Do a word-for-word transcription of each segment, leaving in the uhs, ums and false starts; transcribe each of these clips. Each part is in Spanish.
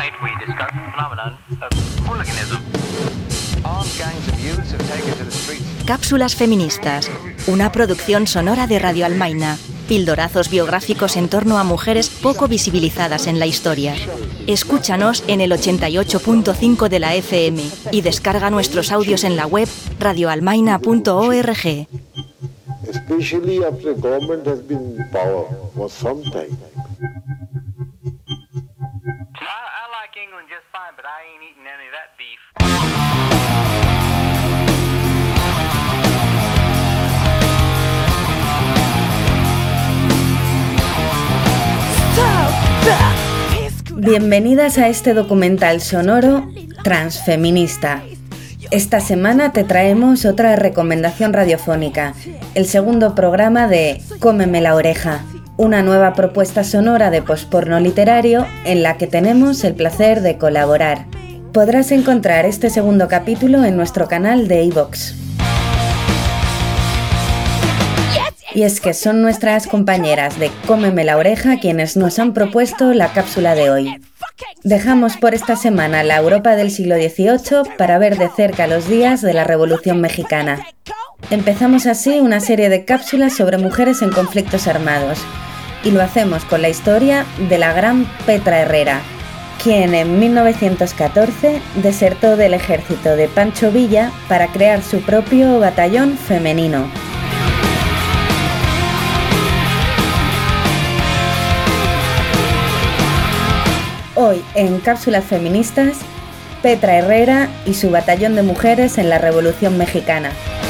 Tonight we discuss the phenomenon of hooliganism. Cápsulas feministas, una producción sonora de Radio Almaina. Pildorazos biográficos en torno a mujeres poco visibilizadas en la historia. Escúchanos en el ochenta y ocho punto cinco de la F M y descarga nuestros audios en la web radio almaina punto org. Especially after the government has been in power for some time. I like England just fine, but I ain't eating any of that beef. Bienvenidas a este documental sonoro transfeminista. Esta semana te traemos otra recomendación radiofónica, el segundo programa de Cómeme la oreja, una nueva propuesta sonora de posporno literario en la que tenemos el placer de colaborar. Podrás encontrar este segundo capítulo en nuestro canal de iVoox. Y es que son nuestras compañeras de Cómeme la oreja quienes nos han propuesto la cápsula de hoy. Dejamos por esta semana la Europa del siglo dieciocho para ver de cerca los días de la Revolución Mexicana. Empezamos así una serie de cápsulas sobre mujeres en conflictos armados, y lo hacemos con la historia de la gran Petra Herrera, quien en mil novecientos catorce desertó del ejército de Pancho Villa para crear su propio batallón femenino. Hoy, en Cápsulas Feministas, Petra Herrera y su batallón de mujeres en la Revolución Mexicana.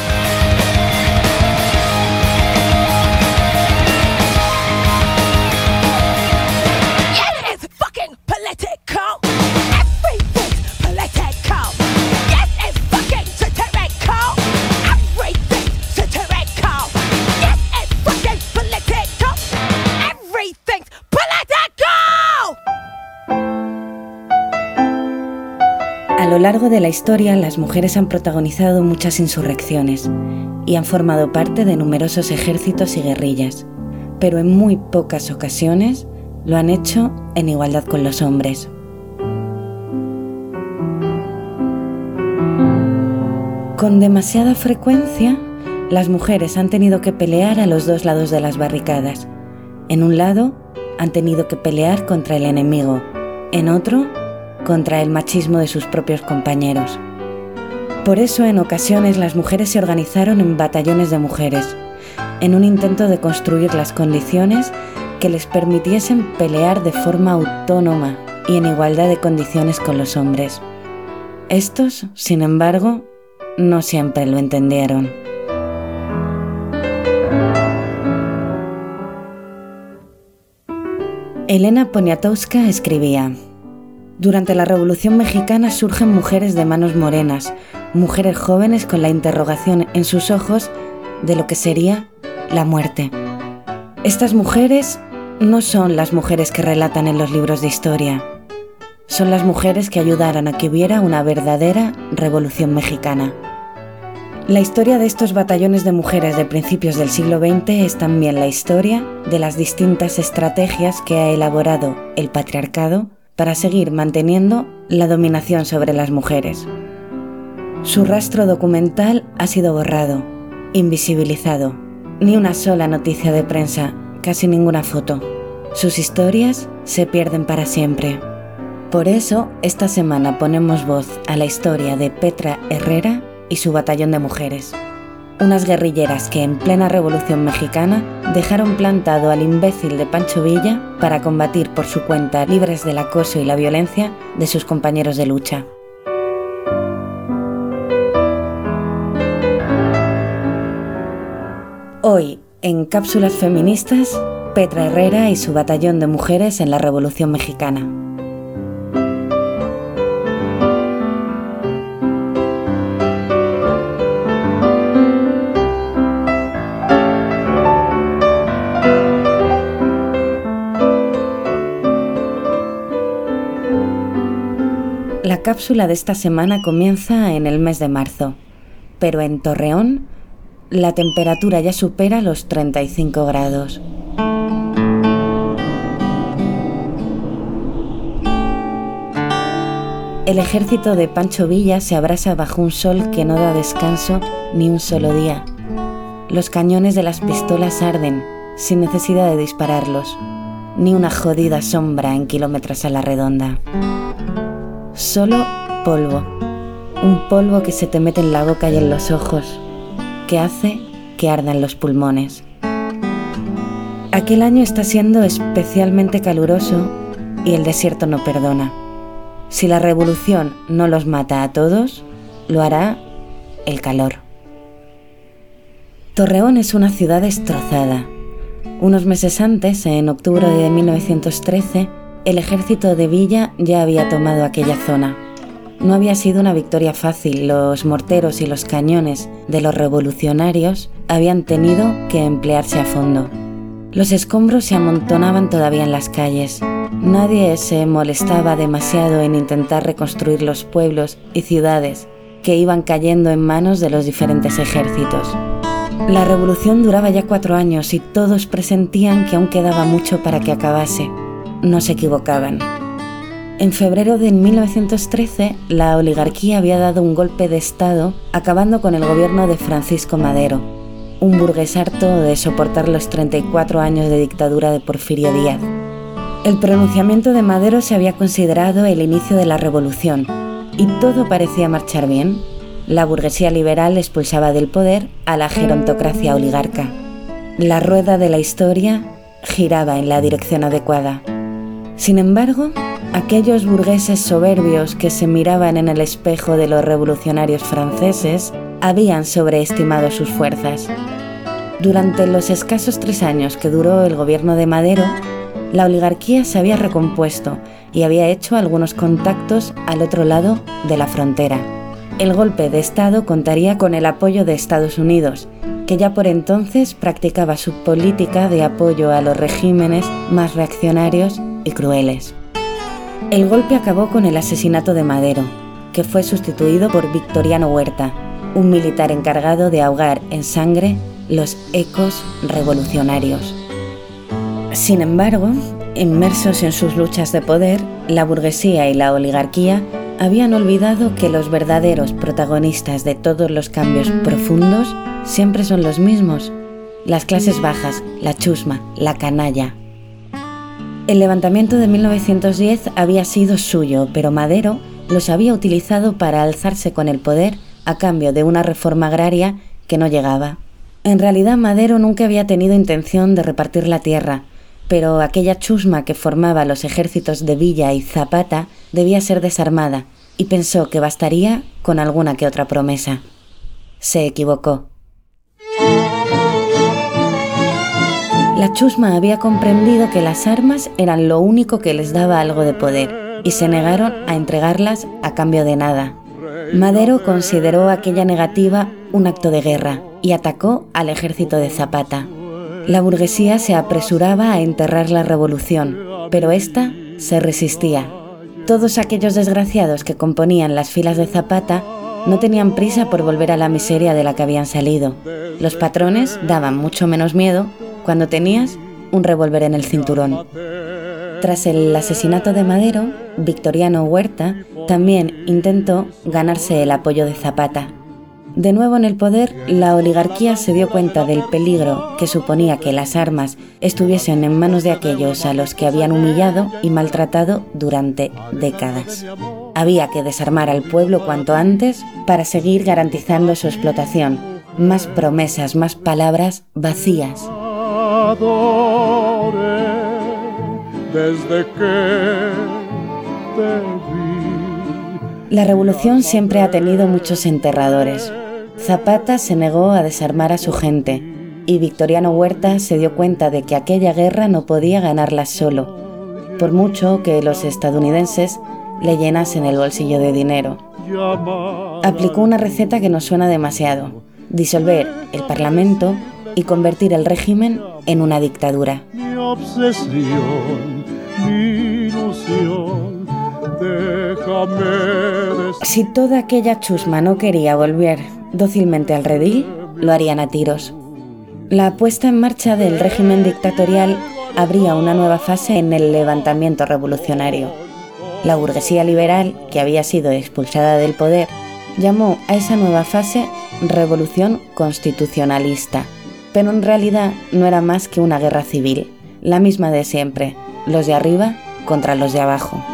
A lo largo de la historia, las mujeres han protagonizado muchas insurrecciones y han formado parte de numerosos ejércitos y guerrillas, pero en muy pocas ocasiones lo han hecho en igualdad con los hombres. Con demasiada frecuencia, las mujeres han tenido que pelear a los dos lados de las barricadas. En un lado, han tenido que pelear contra el enemigo, en otro, contra el machismo de sus propios compañeros. Por eso, en ocasiones, las mujeres se organizaron en batallones de mujeres, en un intento de construir las condiciones que les permitiesen pelear de forma autónoma y en igualdad de condiciones con los hombres. Estos, sin embargo, no siempre lo entendieron. Elena Poniatowska escribía: durante la Revolución Mexicana surgen mujeres de manos morenas, mujeres jóvenes con la interrogación en sus ojos de lo que sería la muerte. Estas mujeres no son las mujeres que relatan en los libros de historia, son las mujeres que ayudaron a que hubiera una verdadera Revolución Mexicana. La historia de estos batallones de mujeres de principios del siglo veinte es también la historia de las distintas estrategias que ha elaborado el patriarcado para seguir manteniendo la dominación sobre las mujeres. Su rastro documental ha sido borrado, invisibilizado. Ni una sola noticia de prensa, casi ninguna foto. Sus historias se pierden para siempre. Por eso, esta semana ponemos voz a la historia de Petra Herrera y su batallón de mujeres. Unas guerrilleras que en plena Revolución Mexicana dejaron plantado al imbécil de Pancho Villa para combatir por su cuenta, libres del acoso y la violencia de sus compañeros de lucha. Hoy, en Cápsulas Feministas, Petra Herrera y su batallón de mujeres en la Revolución Mexicana. La cápsula de esta semana comienza en el mes de marzo, pero en Torreón la temperatura ya supera los treinta y cinco grados. el ejército de Pancho Villa se abrasa bajo un sol que no da descanso ni un solo día. Los cañones de las pistolas arden, sin necesidad de dispararlos, ni una jodida sombra en kilómetros a la redonda. Solo polvo, un polvo que se te mete en la boca y en los ojos, que hace que ardan los pulmones. Aquel año está siendo especialmente caluroso y el desierto no perdona. Si la revolución no los mata a todos, lo hará el calor. Torreón es una ciudad destrozada. Unos meses antes, en octubre de mil novecientos trece, el ejército de Villa ya había tomado aquella zona. No había sido una victoria fácil, los morteros y los cañones de los revolucionarios habían tenido que emplearse a fondo. Los escombros se amontonaban todavía en las calles. Nadie se molestaba demasiado en intentar reconstruir los pueblos y ciudades que iban cayendo en manos de los diferentes ejércitos. La revolución duraba ya cuatro años y todos presentían que aún quedaba mucho para que acabase. No se equivocaban. En febrero de mil novecientos trece, la oligarquía había dado un golpe de estado acabando con el gobierno de Francisco Madero, un burgués harto de soportar los treinta y cuatro años de dictadura de Porfirio Díaz. El pronunciamiento de Madero se había considerado el inicio de la revolución y todo parecía marchar bien. La burguesía liberal expulsaba del poder a la gerontocracia oligarca. La rueda de la historia giraba en la dirección adecuada. Sin embargo, aquellos burgueses soberbios que se miraban en el espejo de los revolucionarios franceses habían sobreestimado sus fuerzas. Durante los escasos tres años que duró el gobierno de Madero, la oligarquía se había recompuesto y había hecho algunos contactos al otro lado de la frontera. El golpe de Estado contaría con el apoyo de Estados Unidos, que ya por entonces practicaba su política de apoyo a los regímenes más reaccionarios y crueles. El golpe acabó con el asesinato de Madero, que fue sustituido por Victoriano Huerta, un militar encargado de ahogar en sangre los ecos revolucionarios. Sin embargo, inmersos en sus luchas de poder, la burguesía y la oligarquía habían olvidado que los verdaderos protagonistas de todos los cambios profundos siempre son los mismos: las clases bajas, la chusma, la canalla. El levantamiento de mil novecientos diez había sido suyo, pero Madero los había utilizado para alzarse con el poder a cambio de una reforma agraria que no llegaba. En realidad, Madero nunca había tenido intención de repartir la tierra, pero aquella chusma que formaba los ejércitos de Villa y Zapata debía ser desarmada, y pensó que bastaría con alguna que otra promesa. Se equivocó. La chusma había comprendido que las armas eran lo único que les daba algo de poder, y se negaron a entregarlas a cambio de nada. Madero consideró aquella negativa un acto de guerra y atacó al ejército de Zapata. La burguesía se apresuraba a enterrar la revolución, pero ésta se resistía. Todos aquellos desgraciados que componían las filas de Zapata no tenían prisa por volver a la miseria de la que habían salido. Los patrones daban mucho menos miedo cuando tenías un revólver en el cinturón. Tras el asesinato de Madero, Victoriano Huerta también intentó ganarse el apoyo de Zapata. De nuevo en el poder, la oligarquía se dio cuenta del peligro que suponía que las armas estuviesen en manos de aquellos a los que habían humillado y maltratado durante décadas. Había que desarmar al pueblo cuanto antes para seguir garantizando su explotación. Más promesas, más palabras vacías. Desde que te vi. La revolución siempre ha tenido muchos enterradores. Zapata se negó a desarmar a su gente y Victoriano Huerta se dio cuenta de que aquella guerra no podía ganarla solo, por mucho que los estadounidenses le llenasen el bolsillo de dinero. Aplicó una receta que nos suena demasiado: disolver el Parlamento y convertir el régimen en una dictadura. Mi obsesión, mi ilusión, déjame des... Si toda aquella chusma no quería volver dócilmente al redil, lo harían a tiros. La puesta en marcha del régimen dictatorial abría una nueva fase en el levantamiento revolucionario. La burguesía liberal, que había sido expulsada del poder, llamó a esa nueva fase revolución constitucionalista, pero en realidad no era más que una guerra civil, la misma de siempre, los de arriba contra los de abajo.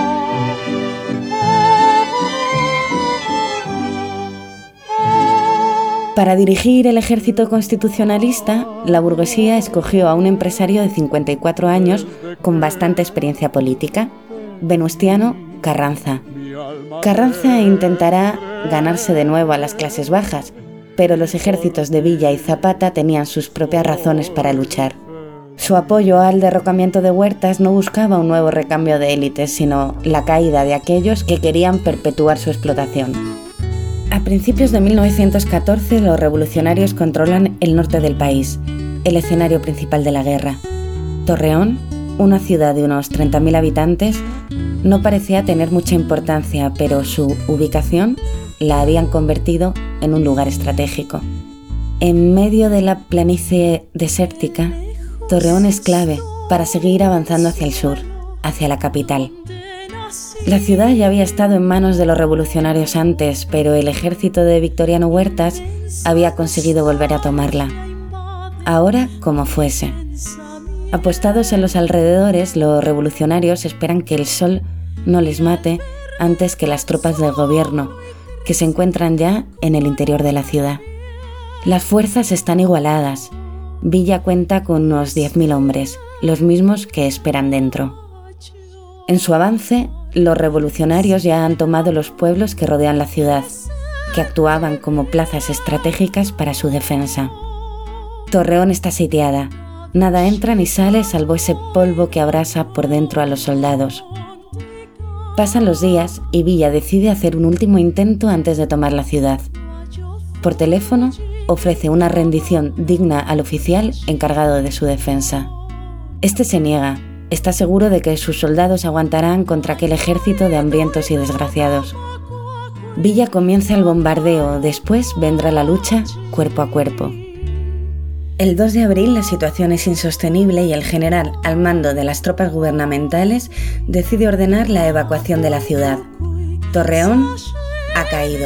Para dirigir el ejército constitucionalista, la burguesía escogió a un empresario de cincuenta y cuatro años con bastante experiencia política, Venustiano Carranza. Carranza intentará ganarse de nuevo a las clases bajas, pero los ejércitos de Villa y Zapata tenían sus propias razones para luchar. Su apoyo al derrocamiento de Huertas no buscaba un nuevo recambio de élites, sino la caída de aquellos que querían perpetuar su explotación. A principios de mil novecientos catorce, los revolucionarios controlan el norte del país, el escenario principal de la guerra. Torreón, una ciudad de unos treinta mil habitantes, no parecía tener mucha importancia, pero su ubicación la habían convertido en un lugar estratégico. En medio de la planicie desértica, Torreón es clave para seguir avanzando hacia el sur, hacia la capital. La ciudad ya había estado en manos de los revolucionarios antes, pero el ejército de Victoriano Huertas había conseguido volver a tomarla. Ahora como fuese. Apostados en los alrededores, los revolucionarios esperan que el sol no les mate antes que las tropas del gobierno, que se encuentran ya en el interior de la ciudad. Las fuerzas están igualadas. Villa cuenta con unos diez mil hombres, los mismos que esperan dentro. En su avance, los revolucionarios ya han tomado los pueblos que rodean la ciudad, que actuaban como plazas estratégicas para su defensa. Torreón está sitiada. Nada entra ni sale salvo ese polvo que abrasa por dentro a los soldados. Pasan los días y Villa decide hacer un último intento antes de tomar la ciudad. Por teléfono, ofrece una rendición digna al oficial encargado de su defensa. Este se niega. Está seguro de que sus soldados aguantarán contra aquel ejército de hambrientos y desgraciados. Villa comienza el bombardeo, después vendrá la lucha cuerpo a cuerpo. El dos de abril la situación es insostenible y el general, al mando de las tropas gubernamentales, decide ordenar la evacuación de la ciudad. Torreón ha caído.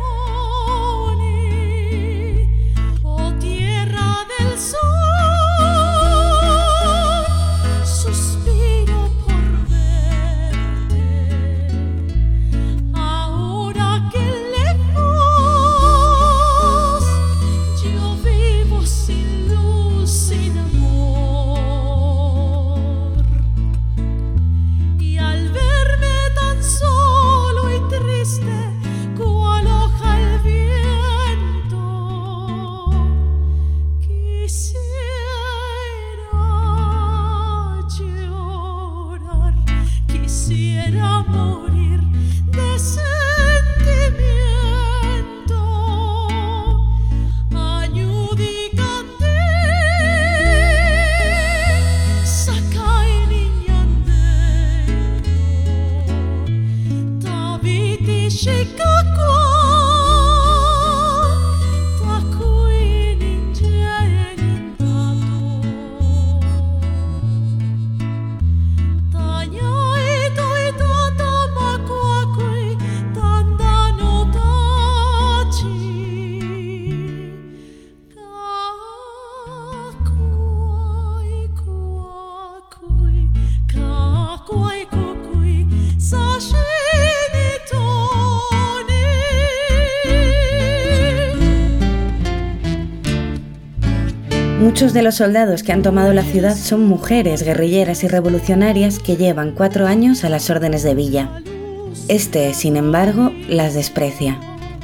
Muchos de los soldados que han tomado la ciudad son mujeres guerrilleras y revolucionarias que llevan cuatro años a las órdenes de Villa. Este, sin embargo, las desprecia.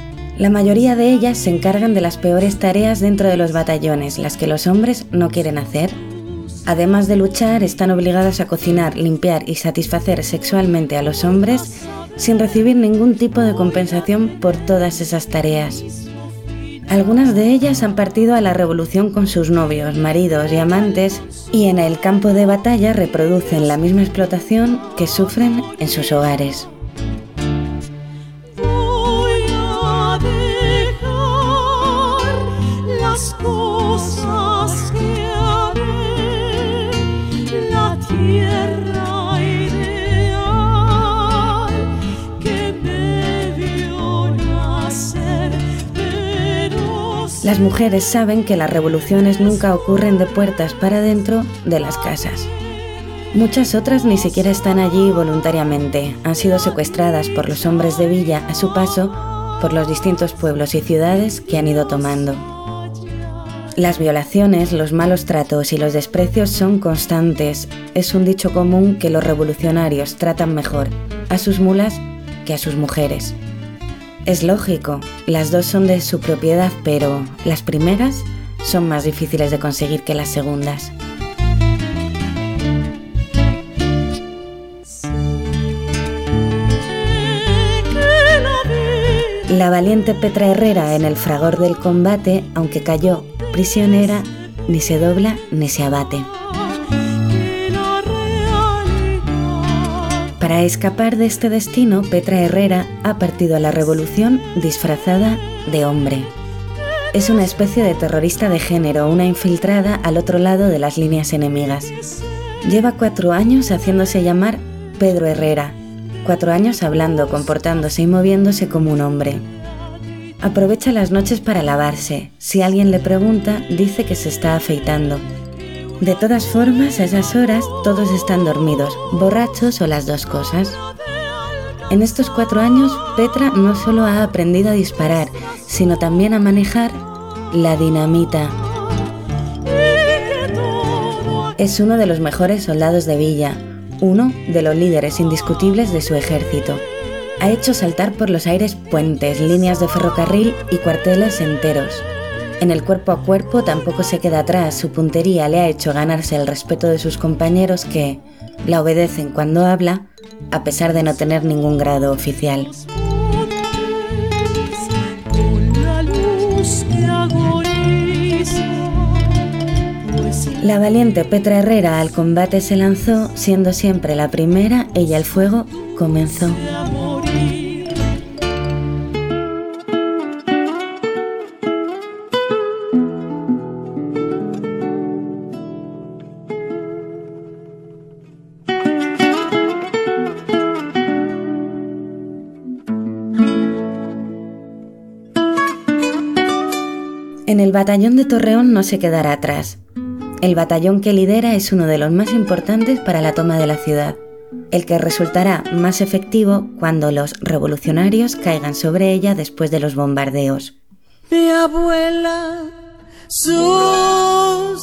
La mayoría de ellas se encargan de las peores tareas dentro de los batallones, las que los hombres no quieren hacer. Además de luchar, están obligadas a cocinar, limpiar y satisfacer sexualmente a los hombres sin recibir ningún tipo de compensación por todas esas tareas. Algunas de ellas han partido a la revolución con sus novios, maridos y amantes y en el campo de batalla reproducen la misma explotación que sufren en sus hogares. Voy a dejar las cosas que haré, la tierra ideal. Las mujeres saben que las revoluciones nunca ocurren de puertas para adentro de las casas. Muchas otras ni siquiera están allí voluntariamente, han sido secuestradas por los hombres de Villa a su paso por los distintos pueblos y ciudades que han ido tomando. Las violaciones, los malos tratos y los desprecios son constantes. Es un dicho común que los revolucionarios tratan mejor a sus mulas que a sus mujeres. Es lógico, las dos son de su propiedad, pero las primeras son más difíciles de conseguir que las segundas. La valiente Petra Herrera en el fragor del combate, aunque cayó prisionera, ni se dobla ni se abate. Para escapar de este destino, Petra Herrera ha partido a la revolución disfrazada de hombre. Es una especie de terrorista de género, una infiltrada al otro lado de las líneas enemigas. Lleva cuatro años haciéndose llamar Pedro Herrera. Cuatro años hablando, comportándose y moviéndose como un hombre. Aprovecha las noches para lavarse. Si alguien le pregunta, dice que se está afeitando. De todas formas, a esas horas todos están dormidos, borrachos o las dos cosas. En estos cuatro años, Petra no solo ha aprendido a disparar, sino también a manejar la dinamita. Es uno de los mejores soldados de Villa, uno de los líderes indiscutibles de su ejército. Ha hecho saltar por los aires puentes, líneas de ferrocarril y cuarteles enteros. En el cuerpo a cuerpo tampoco se queda atrás, su puntería le ha hecho ganarse el respeto de sus compañeros que la obedecen cuando habla, a pesar de no tener ningún grado oficial. La valiente Petra Herrera al combate se lanzó, siendo siempre la primera, ella el fuego comenzó. En el batallón de Torreón no se quedará atrás. El batallón que lidera es uno de los más importantes para la toma de la ciudad, el que resultará más efectivo cuando los revolucionarios caigan sobre ella después de los bombardeos. Mi abuela suspiraba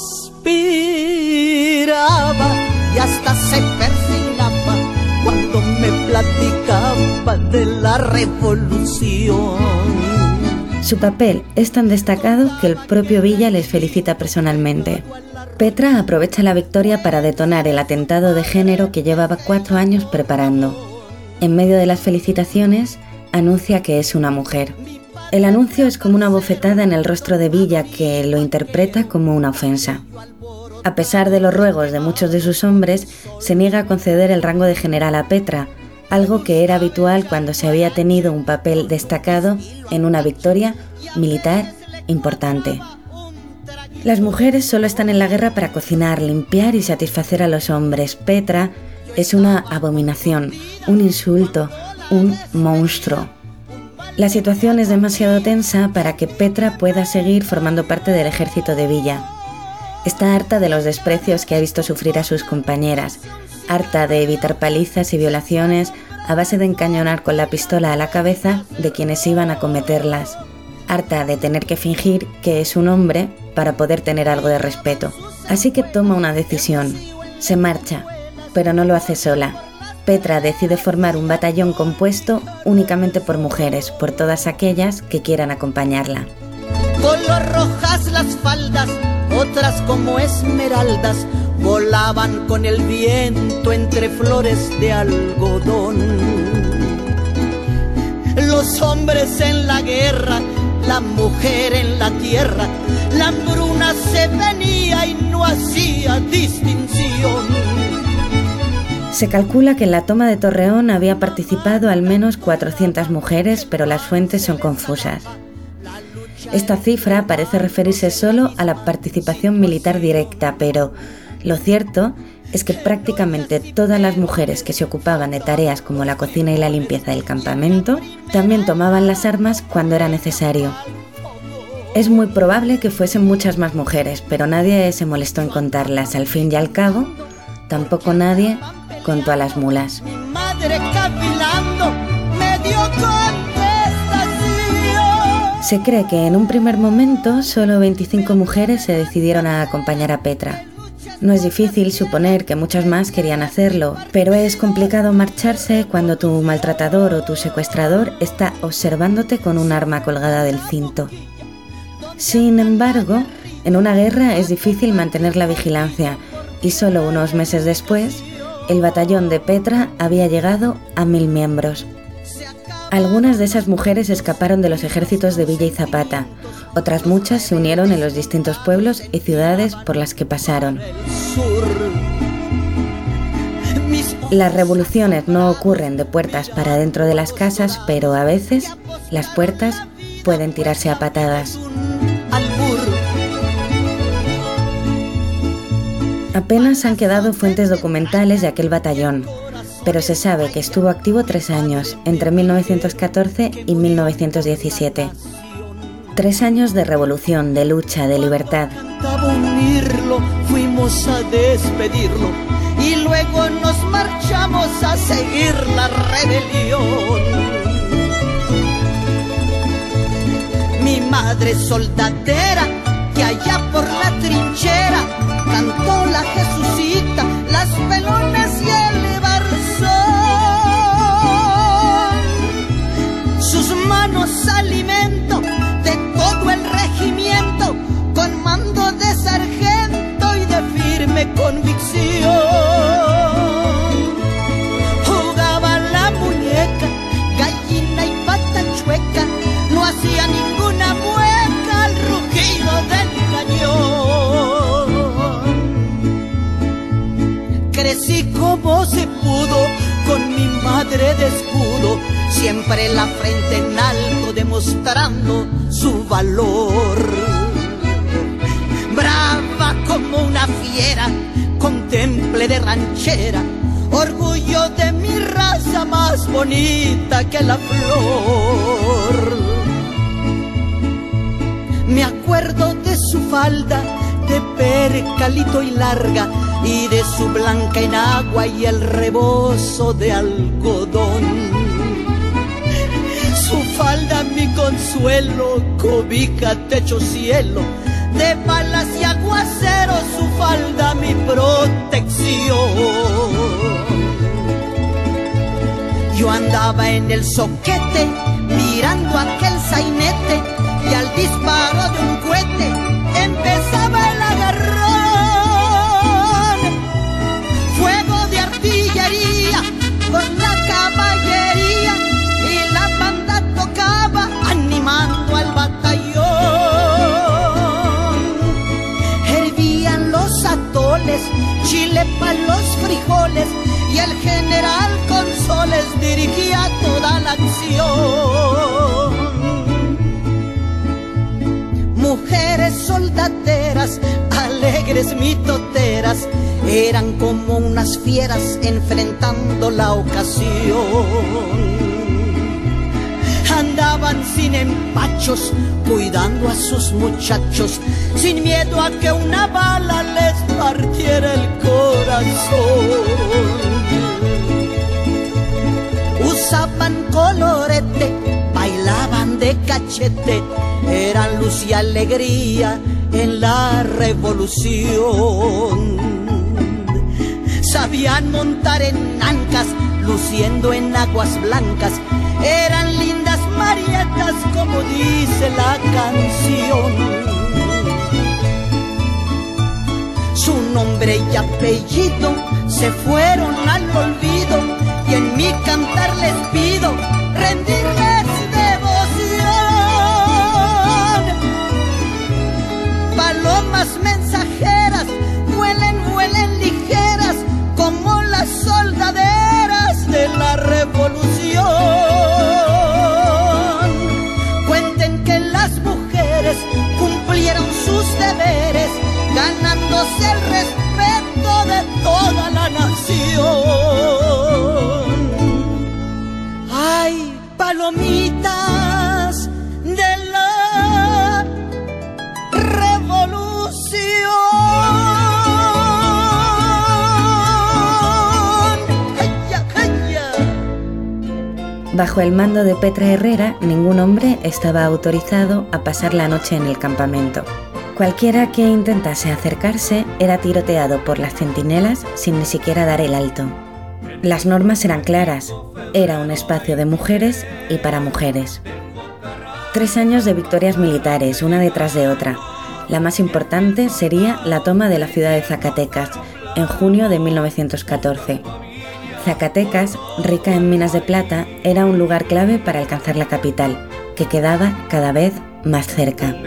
y hasta se persignaba cuando me platicaba de la revolución. Su papel es tan destacado que el propio Villa les felicita personalmente. Petra aprovecha la victoria para detonar el atentado de género que llevaba cuatro años preparando. En medio de las felicitaciones, anuncia que es una mujer. El anuncio es como una bofetada en el rostro de Villa, que lo interpreta como una ofensa. A pesar de los ruegos de muchos de sus hombres, se niega a conceder el rango de general a Petra, algo que era habitual cuando se había tenido un papel destacado en una victoria militar importante. Las mujeres solo están en la guerra para cocinar, limpiar y satisfacer a los hombres. Petra es una abominación, un insulto, un monstruo. La situación es demasiado tensa para que Petra pueda seguir formando parte del ejército de Villa. Está harta de los desprecios que ha visto sufrir a sus compañeras, harta de evitar palizas y violaciones a base de encañonar con la pistola a la cabeza de quienes iban a cometerlas, harta de tener que fingir que es un hombre para poder tener algo de respeto. Así que toma una decisión, se marcha, pero no lo hace sola. Petra decide formar un batallón compuesto únicamente por mujeres, por todas aquellas que quieran acompañarla. Color rojas las faldas, otras como esmeraldas, volaban con el viento entre flores de algodón. Los hombres en la guerra, la mujer en la tierra, la hambruna se venía y no hacía distinción. Se calcula que en la toma de Torreón había participado al menos cuatrocientas mujeres, pero las fuentes son confusas. Esta cifra parece referirse solo a la participación militar directa, pero lo cierto es que prácticamente todas las mujeres que se ocupaban de tareas como la cocina y la limpieza del campamento también tomaban las armas cuando era necesario. Es muy probable que fuesen muchas más mujeres, pero nadie se molestó en contarlas. Al fin y al cabo, tampoco nadie contó a las mulas. Mi madre cavilando me dio contestación. Se cree que en un primer momento solo veinticinco mujeres se decidieron a acompañar a Petra. No es difícil suponer que muchas más querían hacerlo, pero es complicado marcharse cuando tu maltratador o tu secuestrador está observándote con un arma colgada del cinto. Sin embargo, en una guerra es difícil mantener la vigilancia y solo unos meses después, el batallón de Petra había llegado a mil miembros. Algunas de esas mujeres escaparon de los ejércitos de Villa y Zapata, otras muchas se unieron en los distintos pueblos y ciudades por las que pasaron. Las revoluciones no ocurren de puertas para dentro de las casas, pero a veces las puertas pueden tirarse a patadas. Apenas han quedado fuentes documentales de aquel batallón, pero se sabe que estuvo activo tres años, entre mil novecientos catorce y mil novecientos diecisiete. Tres años de revolución, de lucha, de libertad. Unirlo, fuimos a despedirlo y luego nos marchamos a seguir la rebelión. Mi madre soldadera, que allá por la trinchera cantó la Jesucita, las pelones y el barzón. Sus manos alimento de todo el regimiento, con mando de sargento y de firme convicción. Jugaba la muñeca, gallina y pata chueca, no hacía ninguna mueca al rugido del cañón. Crecí como se pudo, con mi madre de escudo, siempre la frente en alto demostrando su valor. Brava como una fiera, con temple de ranchera, orgullo de mi raza más bonita que la flor. Me acuerdo de su falda de percalito y larga, y de su blanca enagua y el rebozo de algodón. Su falda mi consuelo, cobija, techo, cielo, de balas y aguaceros, su falda mi protección. Yo andaba en el zoquete, mirando aquel sainete, y al disparo de un cohete empezaba el agarrón. Fuego de artillería con la caballería, y la banda tocaba animando al batallón. Hervían los atoles, chile pa' los frijoles, y el general Consoles dirigía toda la acción. Mujeres soldaderas, alegres mitoteras, eran como unas fieras enfrentando la ocasión. Andaban sin empachos, cuidando a sus muchachos, sin miedo a que una bala les partiera el corazón. Usaban colorete, bailaban de cachete, eran luz y alegría en la revolución. Sabían montar en ancas, luciendo en aguas blancas, eran lindas marietas como dice la canción. Su nombre y apellido se fueron al olvido, y en mi cantar les pido rendirles devoción. Palomas mensajeras, vuelen, vuelen ligeras, como las soldaderas de la revolución. Cuenten que las mujeres cumplieron sus deberes, ganándose el respeto de toda la nación. Bajo el mando de Petra Herrera, ningún hombre estaba autorizado a pasar la noche en el campamento. Cualquiera que intentase acercarse era tiroteado por las centinelas sin ni siquiera dar el alto. Las normas eran claras, era un espacio de mujeres y para mujeres. Tres años de victorias militares, una detrás de otra. La más importante sería la toma de la ciudad de Zacatecas, en junio de mil novecientos catorce. Zacatecas, rica en minas de plata, era un lugar clave para alcanzar la capital, que quedaba cada vez más cerca.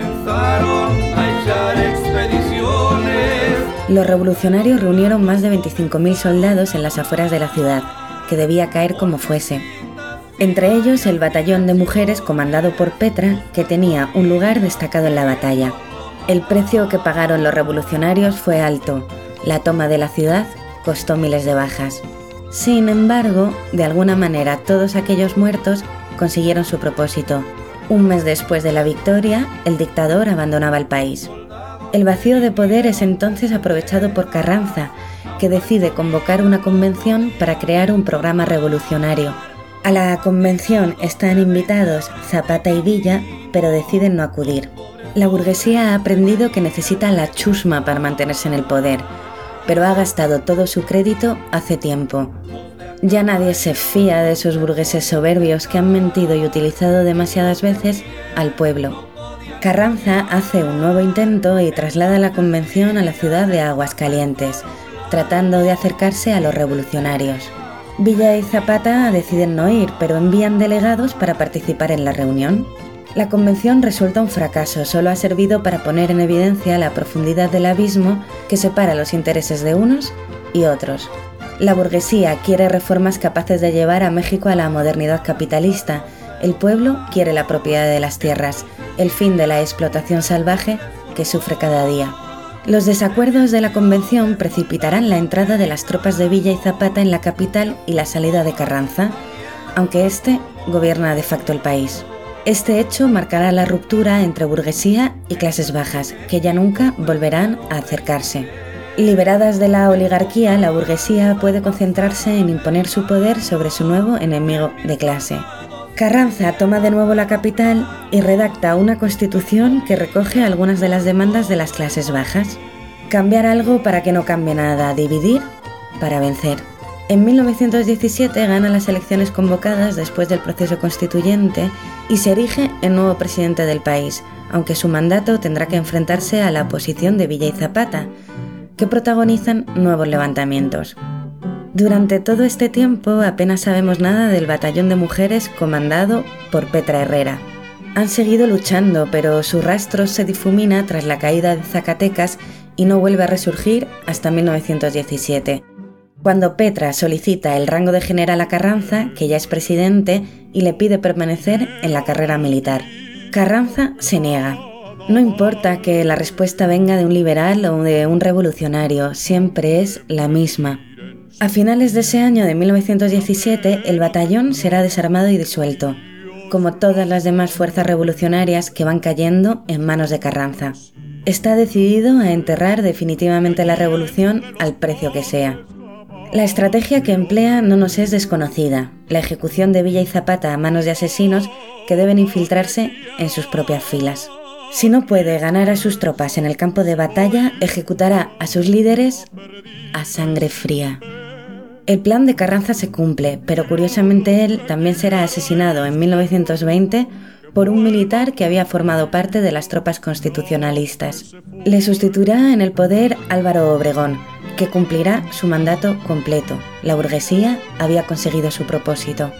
Los revolucionarios reunieron más de veinticinco mil soldados en las afueras de la ciudad, que debía caer como fuese. Entre ellos el batallón de mujeres comandado por Petra, que tenía un lugar destacado en la batalla. El precio que pagaron los revolucionarios fue alto. La toma de la ciudad costó miles de bajas. Sin embargo, de alguna manera todos aquellos muertos consiguieron su propósito. Un mes después de la victoria, el dictador abandonaba el país. El vacío de poder es entonces aprovechado por Carranza, que decide convocar una convención para crear un programa revolucionario. A la convención están invitados Zapata y Villa, pero deciden no acudir. La burguesía ha aprendido que necesita la chusma para mantenerse en el poder, pero ha gastado todo su crédito hace tiempo. Ya nadie se fía de esos burgueses soberbios que han mentido y utilizado demasiadas veces al pueblo. Carranza hace un nuevo intento y traslada la convención a la ciudad de Aguascalientes, tratando de acercarse a los revolucionarios. Villa y Zapata deciden no ir, pero envían delegados para participar en la reunión. La convención resulta un fracaso, solo ha servido para poner en evidencia la profundidad del abismo que separa los intereses de unos y otros. La burguesía quiere reformas capaces de llevar a México a la modernidad capitalista. El pueblo quiere la propiedad de las tierras, el fin de la explotación salvaje que sufre cada día. Los desacuerdos de la convención precipitarán la entrada de las tropas de Villa y Zapata en la capital y la salida de Carranza, aunque éste gobierna de facto el país. Este hecho marcará la ruptura entre burguesía y clases bajas, que ya nunca volverán a acercarse. Liberadas de la oligarquía, la burguesía puede concentrarse en imponer su poder sobre su nuevo enemigo de clase. Carranza toma de nuevo la capital y redacta una constitución que recoge algunas de las demandas de las clases bajas. Cambiar algo para que no cambie nada, dividir para vencer. En mil novecientos diecisiete gana las elecciones convocadas después del proceso constituyente y se erige el nuevo presidente del país, aunque su mandato tendrá que enfrentarse a la oposición de Villa y Zapata, que protagonizan nuevos levantamientos. Durante todo este tiempo apenas sabemos nada del batallón de mujeres comandado por Petra Herrera. Han seguido luchando, pero su rastro se difumina tras la caída de Zacatecas y no vuelve a resurgir hasta mil novecientos diecisiete. Cuando Petra solicita el rango de general a Carranza, que ya es presidente, y le pide permanecer en la carrera militar. Carranza se niega. No importa que la respuesta venga de un liberal o de un revolucionario, siempre es la misma. A finales de ese año de mil novecientos diecisiete, el batallón será desarmado y disuelto, como todas las demás fuerzas revolucionarias que van cayendo en manos de Carranza. Está decidido a enterrar definitivamente la revolución al precio que sea. La estrategia que emplea no nos es desconocida, la ejecución de Villa y Zapata a manos de asesinos que deben infiltrarse en sus propias filas. Si no puede ganar a sus tropas en el campo de batalla, ejecutará a sus líderes a sangre fría. El plan de Carranza se cumple, pero curiosamente él también será asesinado en mil novecientos veinte por un militar que había formado parte de las tropas constitucionalistas. Le sustituirá en el poder Álvaro Obregón, que cumplirá su mandato completo. La burguesía había conseguido su propósito.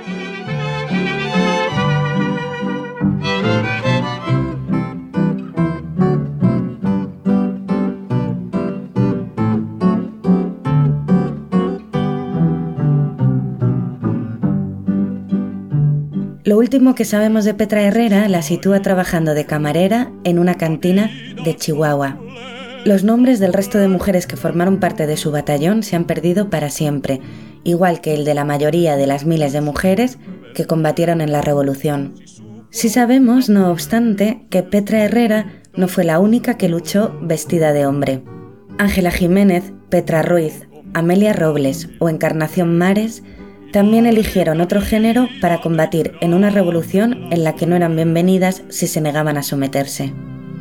Lo último que sabemos de Petra Herrera la sitúa trabajando de camarera en una cantina de Chihuahua. Los nombres del resto de mujeres que formaron parte de su batallón se han perdido para siempre, igual que el de la mayoría de las miles de mujeres que combatieron en la Revolución. Sí sabemos, no obstante, que Petra Herrera no fue la única que luchó vestida de hombre. Ángela Jiménez, Petra Ruiz, Amelia Robles o Encarnación Mares También eligieron otro género para combatir en una revolución en la que no eran bienvenidas si se negaban a someterse.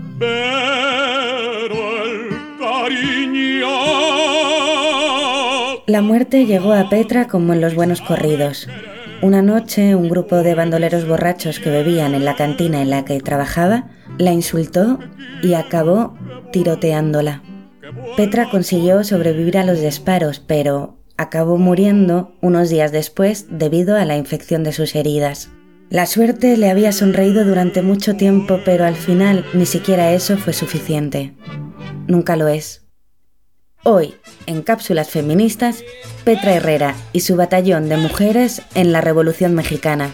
La muerte llegó a Petra como en los buenos corridos. Una noche, un grupo de bandoleros borrachos que bebían en la cantina en la que trabajaba la insultó y acabó tiroteándola. Petra consiguió sobrevivir a los disparos, pero acabó muriendo unos días después debido a la infección de sus heridas. La suerte le había sonreído durante mucho tiempo, pero al final ni siquiera eso fue suficiente. Nunca lo es. Hoy, en Cápsulas Feministas, Petra Herrera y su batallón de mujeres en la Revolución Mexicana.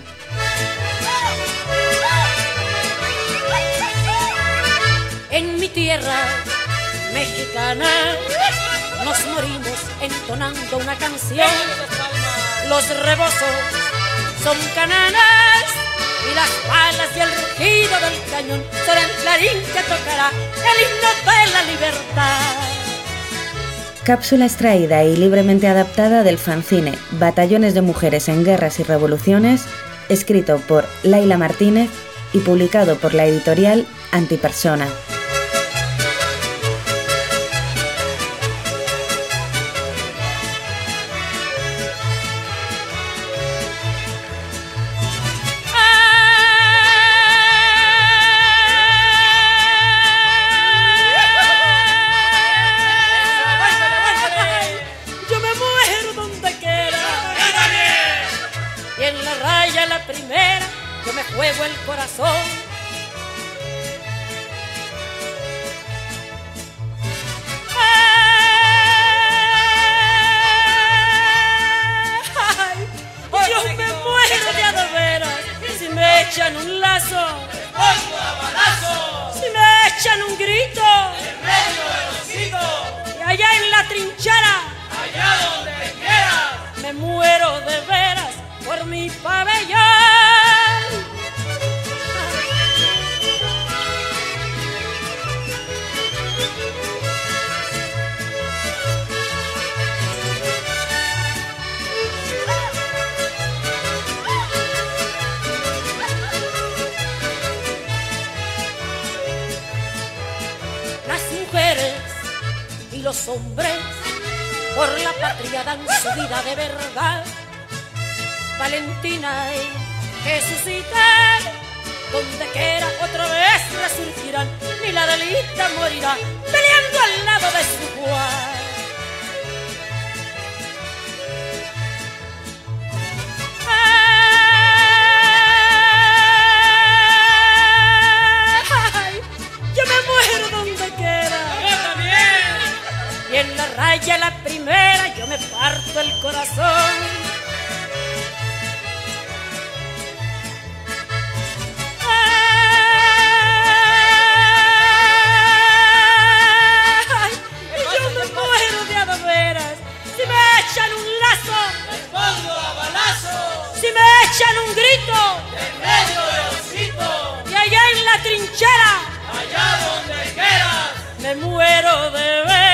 En mi tierra mexicana nos morimos entonando una canción. Los rebozos son cananas y las balas y el rugido del cañón será el clarín que tocará el himno de la libertad. Cápsula extraída y libremente adaptada del fanzine Batallones de Mujeres en Guerras y Revoluciones, escrito por Laila Martínez y publicado por la editorial Antipersona. Juego el corazón. Ay, yo me muero de a de veras si me echan un lazo, pongo a balazo. Si me echan un grito, en medio de los higos. Y allá en la trinchera, allá donde quieras, me muero de veras por mi pabellón. Y los hombres por la patria dan su vida de verdad. Valentina y Jesucita, donde quiera otra vez resurgirán, y la delita morirá peleando al lado de su Juan. Ay, yo me muero donde quiera. Y en la raya la primera yo me parto el corazón. Ay, yo me muero de a de veras si me echan un lazo, me pongo a balazo. Si me echan un grito, en medio de osito. Y allá en la trinchera, allá donde quieras, me muero de veras.